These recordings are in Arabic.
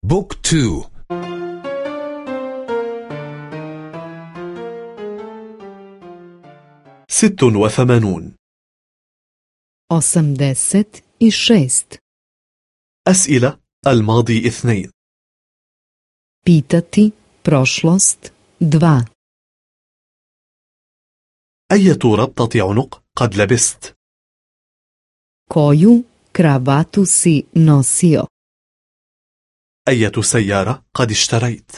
بوك 2. 86. 86. أسئلة الماضي 2. Pitati prošlost 2. أية ربطة عنق قد لبست؟ Koju kravatu si nosio? أية سيارة قد اشتريت؟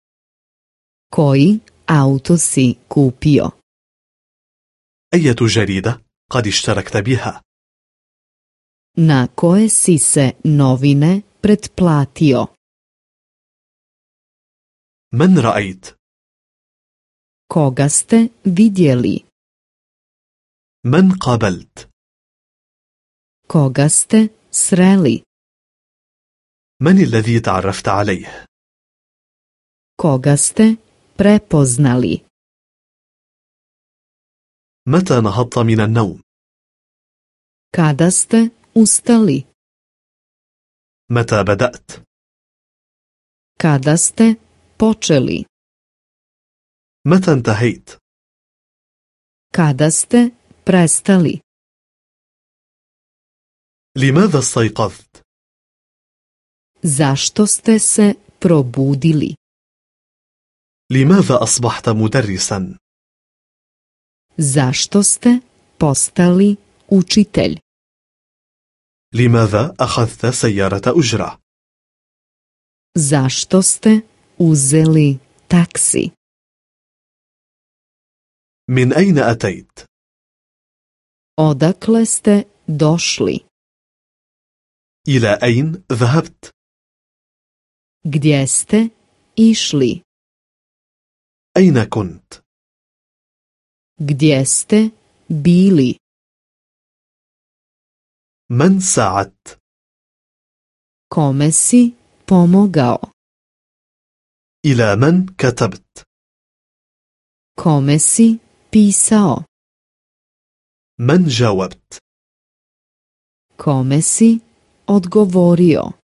Koji auto si kupio? أية جريدة قد اشتركت بها؟ Na koje si se novine pretplatio? من رأيت؟ Koga ste vidjeli? من قابلت؟ Koga ste sreli? من الذي تعرفت عليه؟ Koga ste prepoznali? متى نهضت من النوم؟ Kada ste ustali? متى بدأت؟ Kada ste počeli? متى انتهيت؟ Kada ste prestali? لماذا استيقظت؟ Zašto ste se probudili? لماذا أصبحت مدرسا؟ Zašto ste postali učitelj? لماذا أخذت سيارة أجرة؟ Zašto ste uzeli taksi? من أين أتيت؟ Odakle ste došli? إلى أين ذهبت؟ Gdje ste išli? أين كنت؟ Gdje ste bili? من ساعدت؟ Kome si pomogao? إلى من كتبت؟ Kome si pisao? من جاوبت؟ Kome si odgovorio?